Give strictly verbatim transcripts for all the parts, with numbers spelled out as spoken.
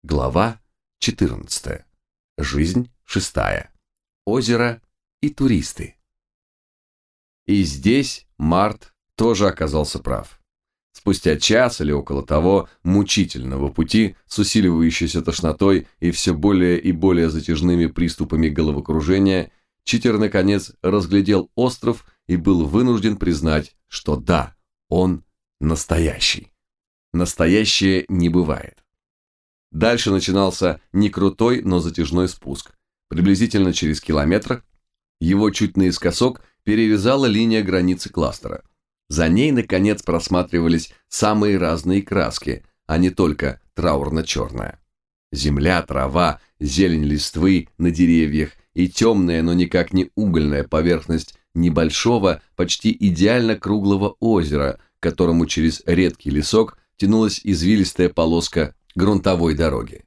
Глава четырнадцатая. Жизнь шестая. Озеро и туристы. И здесь Март тоже оказался прав. Спустя час или около того мучительного пути с усиливающейся тошнотой и все более и более затяжными приступами головокружения, читер наконец разглядел остров и был вынужден признать, что да, он настоящий. Настоящее не бывает. Дальше начинался не крутой, но затяжной спуск. Приблизительно через километр его чуть наискосок перерезала линия границы кластера. За ней, наконец, просматривались самые разные краски, а не только траурно-черная. Земля, трава, зелень листвы на деревьях и темная, но никак не угольная поверхность небольшого, почти идеально круглого озера, к которому через редкий лесок тянулась извилистая полоска грунтовой дороги.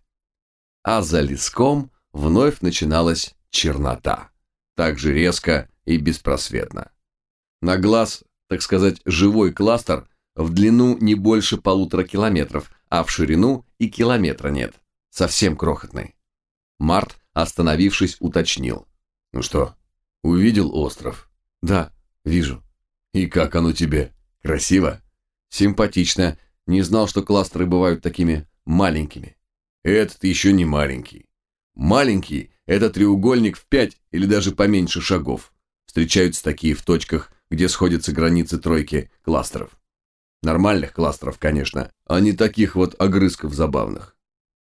А за леском вновь начиналась чернота, так же резко и беспросветно. На глаз, так сказать, живой кластер в длину не больше полутора километров, а в ширину и километра нет, совсем крохотный. Март, остановившись, уточнил. «Ну что, увидел остров?» «Да, вижу». «И как оно тебе? Красиво?» «Симпатично. Не знал, что кластеры бывают такими маленькими». «Этот еще не маленький. Маленький – это треугольник в пять или даже поменьше шагов. Встречаются такие в точках, где сходятся границы тройки кластеров. Нормальных кластеров, конечно, а не таких вот огрызков забавных.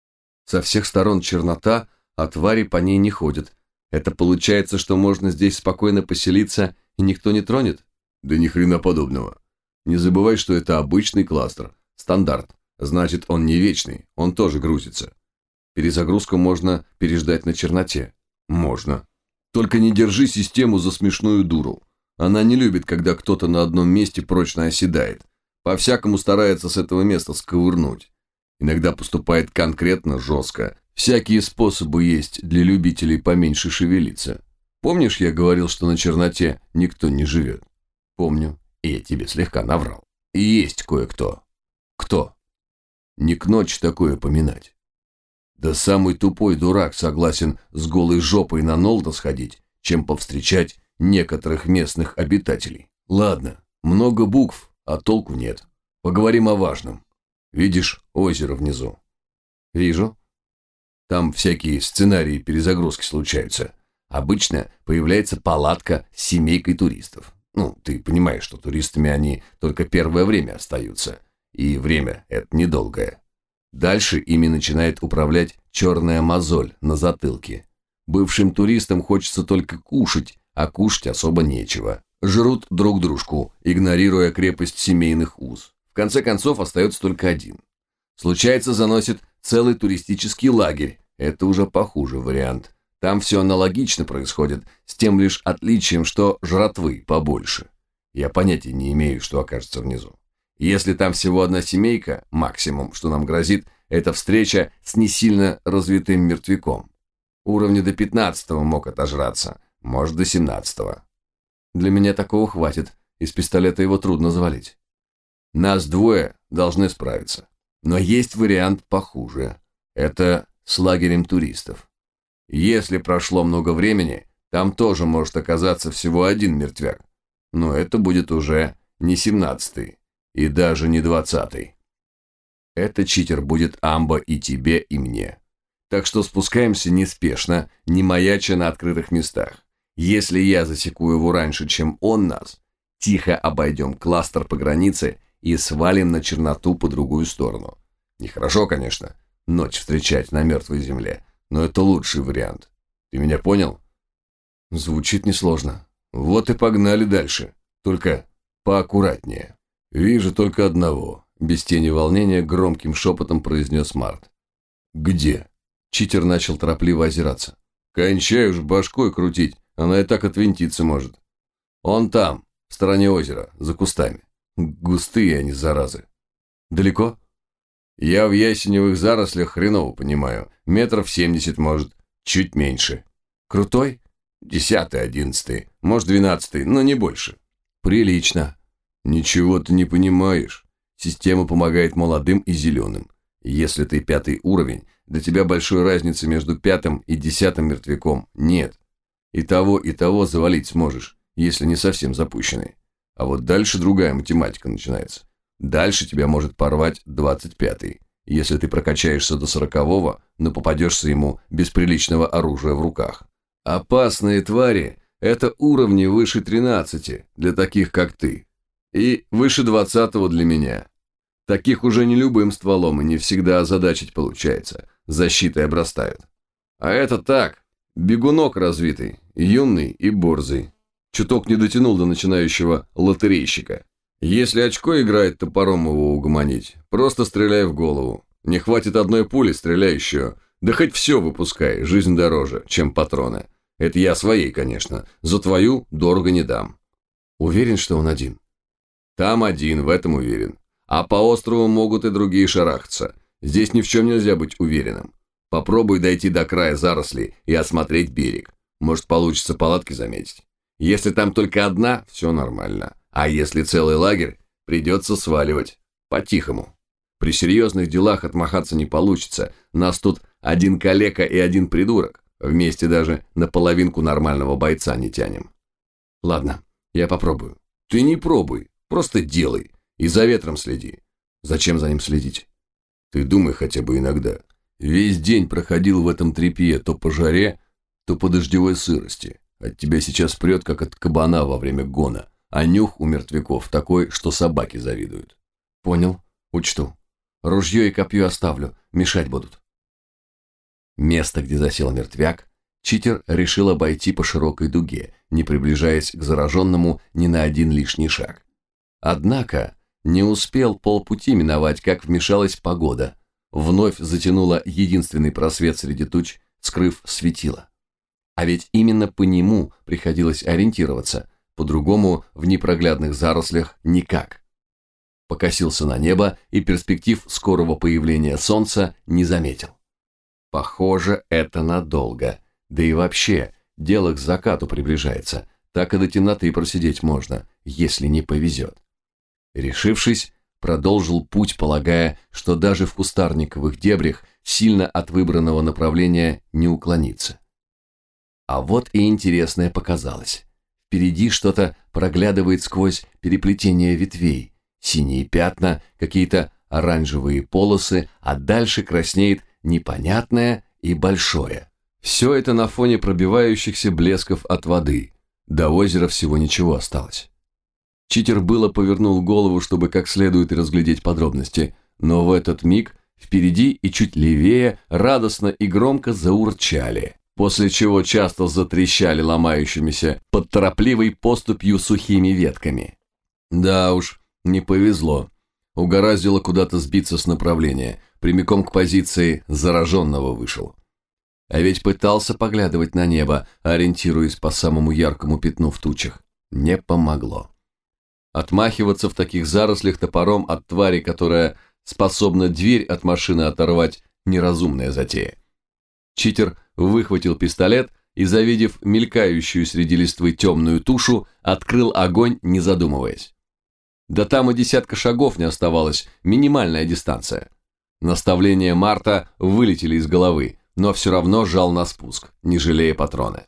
Со всех сторон чернота, а твари по ней не ходят. Это получается, что можно здесь спокойно поселиться и никто не тронет?» «Да ни хрена подобного. Не забывай, что это обычный кластер, стандарт. Значит, он не вечный, он тоже грузится. Перезагрузку можно переждать на черноте». «Можно. Только не держи систему за смешную дуру. Она не любит, когда кто-то на одном месте прочно оседает. По-всякому старается с этого места сковырнуть. Иногда поступает конкретно жестко. Всякие способы есть для любителей поменьше шевелиться. Помнишь, я говорил, что на черноте никто не живет?» «Помню. И я тебе слегка наврал. И есть кое-кто». «Кто?» «Не к ночи такое поминать. Да самый тупой дурак согласен с голой жопой на Нолда сходить, чем повстречать некоторых местных обитателей. Ладно, много букв, а толку нет. Поговорим о важном. Видишь озеро внизу?» «Вижу. Там всякие сценарии перезагрузки случаются. Обычно появляется палатка с семейкой туристов. Ну, ты понимаешь, что туристами они только первое время остаются. И время это недолгое. Дальше ими начинает управлять черная мозоль на затылке. Бывшим туристам хочется только кушать, а кушать особо нечего. Жрут друг дружку, игнорируя крепость семейных уз. В конце концов остается только один. Случается, заносит целый туристический лагерь. Это уже похуже вариант. Там все аналогично происходит, с тем лишь отличием, что жратвы побольше. Я понятия не имею, что окажется внизу. Если там всего одна семейка, максимум, что нам грозит, это встреча с не сильно развитым мертвяком. Уровня до пятнадцатого мог отожраться, может до семнадцатого. Для меня такого хватит, из пистолета его трудно завалить. Нас двое должны справиться. Но есть вариант похуже. Это с лагерем туристов. Если прошло много времени, там тоже может оказаться всего один мертвяк. Но это будет уже не семнадцатый. И даже не двадцатый. Это читер будет амба и тебе, и мне. Так что спускаемся неспешно, не маяча на открытых местах. Если я засеку его раньше, чем он нас, тихо обойдем кластер по границе и свалим на черноту по другую сторону. Нехорошо, конечно, ночь встречать на мертвой земле, но это лучший вариант. Ты меня понял? Звучит несложно. Вот и погнали дальше. Только поаккуратнее. «Вижу только одного», – без тени волнения громким шепотом произнес Март. «Где?» – читер начал торопливо озираться. «Кончай уж башкой крутить, она и так отвинтиться может. Он там, в стороне озера, за кустами. Густые они, заразы». «Далеко?» «Я в ясеневых зарослях хреново понимаю. Метров семьдесят, может, чуть меньше». «Крутой?» «Десятый, одиннадцатый, может, двенадцатый, но не больше». «Прилично». «Ничего ты не понимаешь. Система помогает молодым и зеленым. Если ты пятый уровень, для тебя большой разницы между пятым и десятым мертвяком нет. И того, и того завалить сможешь, если не совсем запущенный. А вот дальше другая математика начинается. Дальше тебя может порвать двадцать пятый. Если ты прокачаешься до сорокового, но попадешься ему без приличного оружия в руках. Опасные твари – это уровни выше тринадцати для таких, как ты. И выше двадцатого для меня. Таких уже не любым стволом и не всегда озадачить получается. Защитой обрастают. А это так, бегунок развитый, юный и борзый. Чуток не дотянул до начинающего лотерейщика. Если очко играет, топором его угомонить. Просто стреляй в голову. Не хватит одной пули, стреляй еще. Да хоть все выпускай, жизнь дороже, чем патроны. Это я своей, конечно. За твою дорого не дам. Уверен, что он один? Там один, в этом уверен. А по острову могут и другие шарахаться. Здесь ни в чем нельзя быть уверенным. Попробуй дойти до края зарослей и осмотреть берег. Может, получится палатки заметить. Если там только одна, все нормально. А если целый лагерь, придется сваливать. По-тихому. При серьезных делах отмахаться не получится. Нас тут один калека и один придурок. Вместе даже на половинку нормального бойца не тянем. Ладно, я попробую. Ты не пробуй, просто делай. И за ветром следи. Зачем за ним следить? Ты думай хотя бы иногда. Весь день проходил в этом тряпье то по жаре, то по дождевой сырости. От тебя сейчас прет, как от кабана во время гона. А нюх у мертвяков такой, что собаки завидуют. Понял, учту. Ружье и копье оставлю, мешать будут. Место, где засел мертвяк, читер решил обойти по широкой дуге, не приближаясь к зараженному ни на один лишний шаг. Однако не успел полпути миновать, как вмешалась погода. Вновь затянула единственный просвет среди туч, скрыв светило. А ведь именно по нему приходилось ориентироваться, по-другому в непроглядных зарослях никак. Покосился на небо и перспектив скорого появления солнца не заметил. Похоже, это надолго. Да и вообще, дело к закату приближается. Так и до темноты просидеть можно, если не повезет. Решившись, продолжил путь, полагая, что даже в кустарниковых дебрях сильно от выбранного направления не уклониться. А вот и интересное показалось. Впереди что-то проглядывает сквозь переплетение ветвей. Синие пятна, какие-то оранжевые полосы, а дальше краснеет непонятное и большое. Все это на фоне пробивающихся блесков от воды. До озера всего ничего осталось. Читер было повернул голову, чтобы как следует разглядеть подробности, но в этот миг впереди и чуть левее радостно и громко заурчали, после чего часто затрещали ломающимися под торопливой поступью сухими ветками. Да уж, не повезло. Угораздило куда-то сбиться с направления, прямиком к позиции зараженного вышел. А ведь пытался поглядывать на небо, ориентируясь по самому яркому пятну в тучах. Не помогло. Отмахиваться в таких зарослях топором от твари, которая способна дверь от машины оторвать, неразумная затея. Читер выхватил пистолет и, завидев мелькающую среди листвы темную тушу, открыл огонь, не задумываясь. Да там и десятка шагов не оставалось, минимальная дистанция. Наставления Марта вылетели из головы, но все равно жал на спуск, не жалея патроны.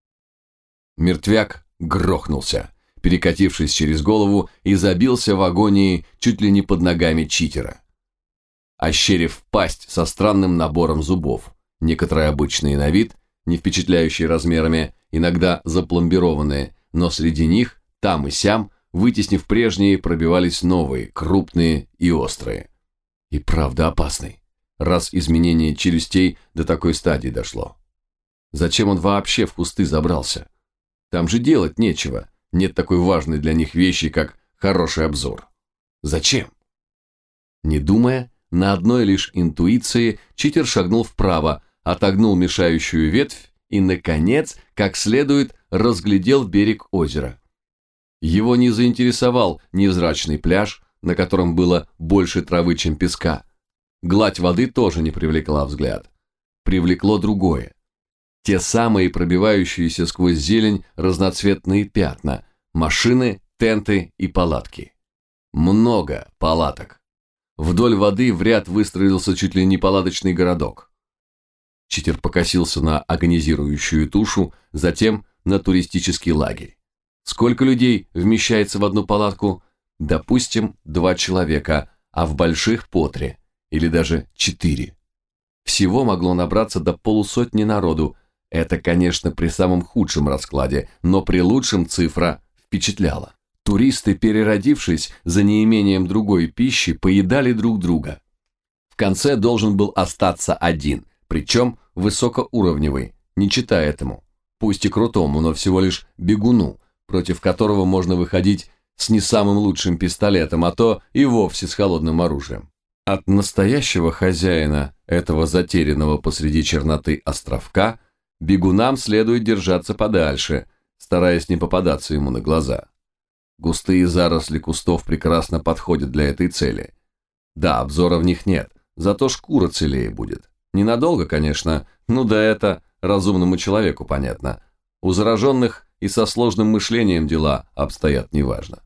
Мертвяк грохнулся, перекатившись через голову, и забился в агонии чуть ли не под ногами читера. Ощерив пасть со странным набором зубов, некоторые обычные на вид, не впечатляющие размерами, иногда запломбированные, но среди них, там и сям, вытеснив прежние, пробивались новые, крупные и острые. И правда опасный, раз изменение челюстей до такой стадии дошло. Зачем он вообще в кусты забрался? Там же делать нечего. Нет такой важной для них вещи, как хороший обзор. Зачем? Не думая, на одной лишь интуиции читер шагнул вправо, отогнул мешающую ветвь и, наконец, как следует, разглядел берег озера. Его не заинтересовал невзрачный пляж, на котором было больше травы, чем песка. Гладь воды тоже не привлекла взгляд. Привлекло другое. Те самые пробивающиеся сквозь зелень разноцветные пятна, машины, тенты и палатки. Много палаток. Вдоль воды в ряд выстроился чуть ли не палаточный городок. Читер покосился на агонизирующую тушу, затем на туристический лагерь. Сколько людей вмещается в одну палатку? Допустим, два человека, а в больших по три, или даже четыре. Всего могло набраться до полусотни народу. Это, конечно, при самом худшем раскладе, но при лучшем цифра впечатляла. Туристы, переродившись за неимением другой пищи, поедали друг друга. В конце должен был остаться один, причем высокоуровневый, не читая этому, пусть и крутому, но всего лишь бегуну, против которого можно выходить с не самым лучшим пистолетом, а то и вовсе с холодным оружием. От настоящего хозяина этого затерянного посреди черноты островка бегунам следует держаться подальше, стараясь не попадаться ему на глаза. Густые заросли кустов прекрасно подходят для этой цели. Да, обзора в них нет, зато шкура целее будет. Ненадолго, конечно, ну да это разумному человеку понятно. У зараженных и со сложным мышлением дела обстоят неважно.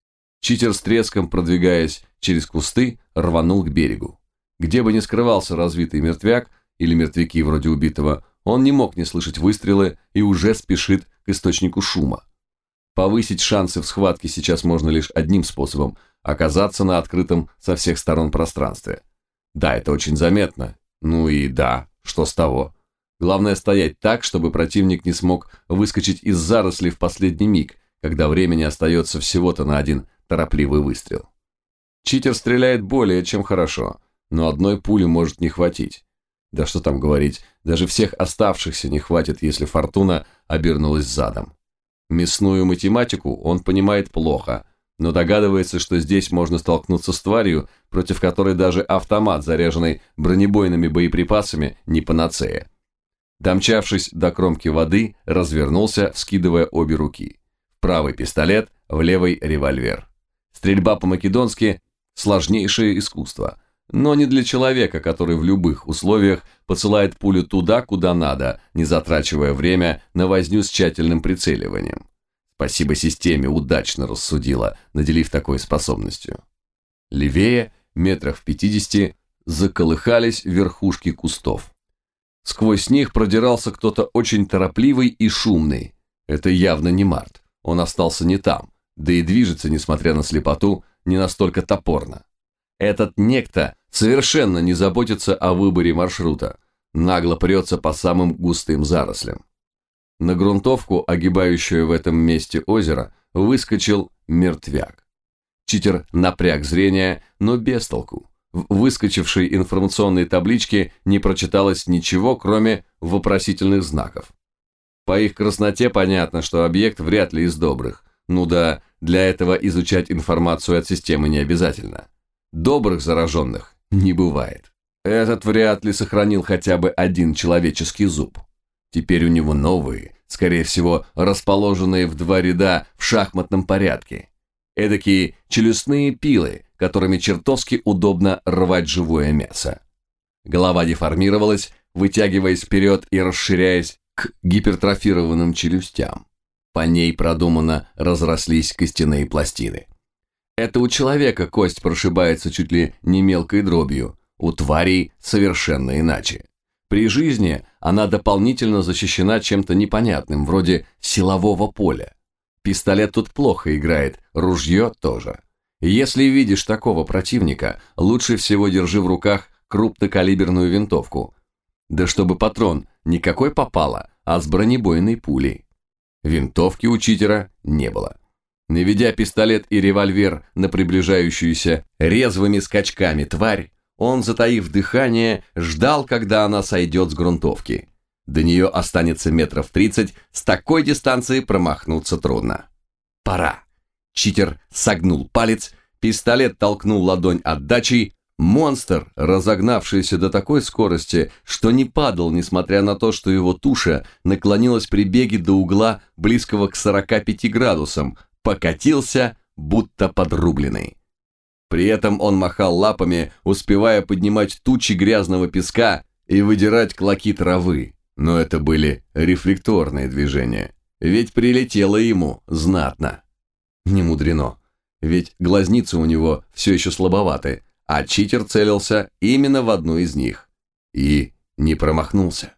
Читер с треском, продвигаясь через кусты, рванул к берегу. Где бы ни скрывался развитый мертвяк или мертвяки вроде убитого, он не мог не слышать выстрелы и уже спешит к источнику шума. Повысить шансы в схватке сейчас можно лишь одним способом – оказаться на открытом со всех сторон пространстве. Да, это очень заметно. Ну и да, что с того? Главное стоять так, чтобы противник не смог выскочить из зарослей в последний миг, когда времени остается всего-то на один торопливый выстрел. Читер стреляет более чем хорошо, но одной пули может не хватить. Да что там говорить, даже всех оставшихся не хватит, если фортуна обернулась задом. Мясную математику он понимает плохо, но догадывается, что здесь можно столкнуться с тварью, против которой даже автомат, заряженный бронебойными боеприпасами, не панацея. Домчавшись до кромки воды, развернулся, вскидывая обе руки. В правый пистолет, в левый револьвер. Стрельба по-македонски – сложнейшее искусство, но не для человека, который в любых условиях посылает пулю туда, куда надо, не затрачивая время на возню с тщательным прицеливанием. Спасибо системе, удачно рассудила, наделив такой способностью. Левее, метрах в пятидесяти, заколыхались верхушки кустов. Сквозь них продирался кто-то очень торопливый и шумный. Это явно не Март, он остался не там, да и движется, несмотря на слепоту, не настолько топорно. Этот некто совершенно не заботится о выборе маршрута, нагло прется по самым густым зарослям. На грунтовку, огибающую в этом месте озеро, выскочил мертвяк. Читер напряг зрение, но без толку. В выскочившей информационной табличке не прочиталось ничего, кроме вопросительных знаков. По их красноте понятно, что объект вряд ли из добрых. Ну да, для этого изучать информацию от системы не обязательно. Добрых зараженных не бывает. Этот вряд ли сохранил хотя бы один человеческий зуб. Теперь у него новые, скорее всего, расположенные в два ряда в шахматном порядке. Эдакие челюстные пилы, которыми чертовски удобно рвать живое мясо. Голова деформировалась, вытягиваясь вперед и расширяясь к гипертрофированным челюстям. По ней продуманно разрослись костяные пластины. Это у человека кость прошибается чуть ли не мелкой дробью, у тварей совершенно иначе. При жизни она дополнительно защищена чем-то непонятным, вроде силового поля. Пистолет тут плохо играет, ружье тоже. Если видишь такого противника, лучше всего держи в руках крупнокалиберную винтовку. Да чтобы патрон не какой попало, а с бронебойной пулей. Винтовки у читера не было. Наведя пистолет и револьвер на приближающуюся резвыми скачками тварь, он, затаив дыхание, ждал, когда она сойдет с грунтовки. До нее останется метров тридцать, с такой дистанции промахнуться трудно. Пора. Читер согнул палец, пистолет толкнул ладонь отдачей, монстр, разогнавшийся до такой скорости, что не падал, несмотря на то, что его туша наклонилась при беге до угла, близкого к сорока пяти градусам, покатился, будто подрубленный. При этом он махал лапами, успевая поднимать тучи грязного песка и выдирать клоки травы. Но это были рефлекторные движения, ведь прилетело ему знатно. Не мудрено, ведь глазницы у него все еще слабоваты, а читер целился именно в одну из них. И не промахнулся.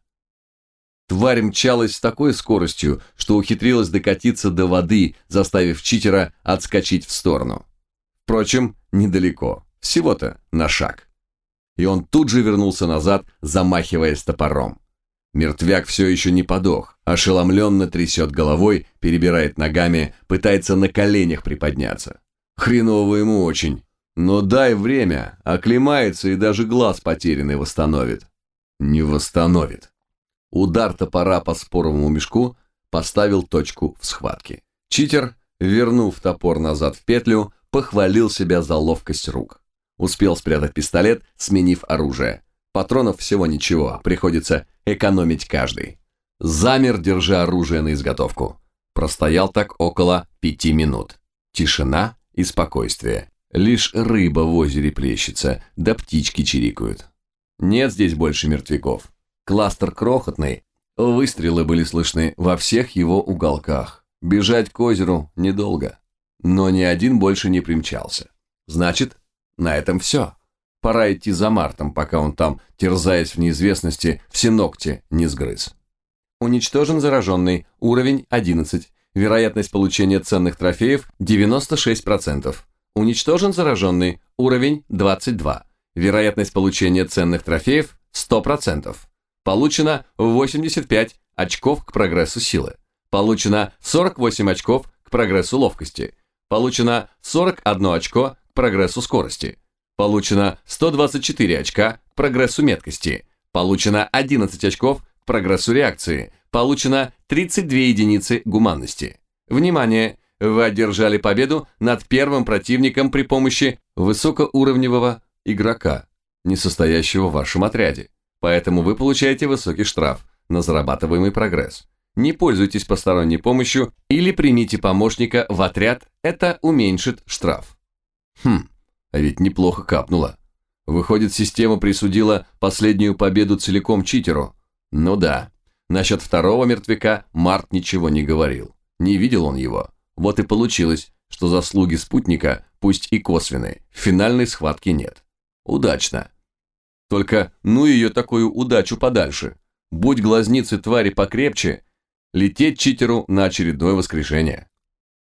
Тварь мчалась с такой скоростью, что ухитрилась докатиться до воды, заставив читера отскочить в сторону. Впрочем, недалеко, всего-то на шаг. И он тут же вернулся назад, замахиваясь топором. Мертвяк все еще не подох, ошеломленно трясет головой, перебирает ногами, пытается на коленях приподняться. Хреново ему очень. Но дай время, оклемается и даже глаз потерянный восстановит. Не восстановит. Удар топора по споровому мешку поставил точку в схватке. Читер, вернув топор назад в петлю, похвалил себя за ловкость рук. Успел спрятать пистолет, сменив оружие. Патронов всего ничего, приходится экономить каждый. Замер, держа оружие на изготовку. Простоял так около пяти минут. Тишина и спокойствие. Лишь рыба в озере плещется, да птички чирикают. Нет здесь больше мертвяков. Кластер крохотный, выстрелы были слышны во всех его уголках. Бежать к озеру недолго. Но ни один больше не примчался. Значит, на этом все. Пора идти за Мартом, пока он там, терзаясь в неизвестности, все ногти не сгрыз. Уничтожен зараженный, уровень одиннадцать. Вероятность получения ценных трофеев девяносто шесть процентов. Уничтожен зараженный, уровень двадцать два. Вероятность получения ценных трофеев сто процентов. Получено восемьдесят пять очков к прогрессу силы. Получено сорок восемь очков к прогрессу ловкости. Получено сорок одно очко к прогрессу скорости. Получено сто двадцать четыре очка к прогрессу меткости. Получено одиннадцать очков к прогрессу реакции. Получено тридцать две единицы гуманности. Внимание! Вы одержали победу над первым противником при помощи высокоуровневого игрока, не состоящего в вашем отряде. Поэтому вы получаете высокий штраф на зарабатываемый прогресс. Не пользуйтесь посторонней помощью или примите помощника в отряд, это уменьшит штраф. Хм, а ведь неплохо капнуло. Выходит, система присудила последнюю победу целиком читеру. Ну да, насчет второго мертвяка Март ничего не говорил. Не видел он его. Вот и получилось, что заслуги спутника, пусть и косвенные, в финальной схватке нет. Удачно. Только ну ее такую удачу подальше. Будь глазницы твари покрепче, лететь читеру на очередное воскрешение.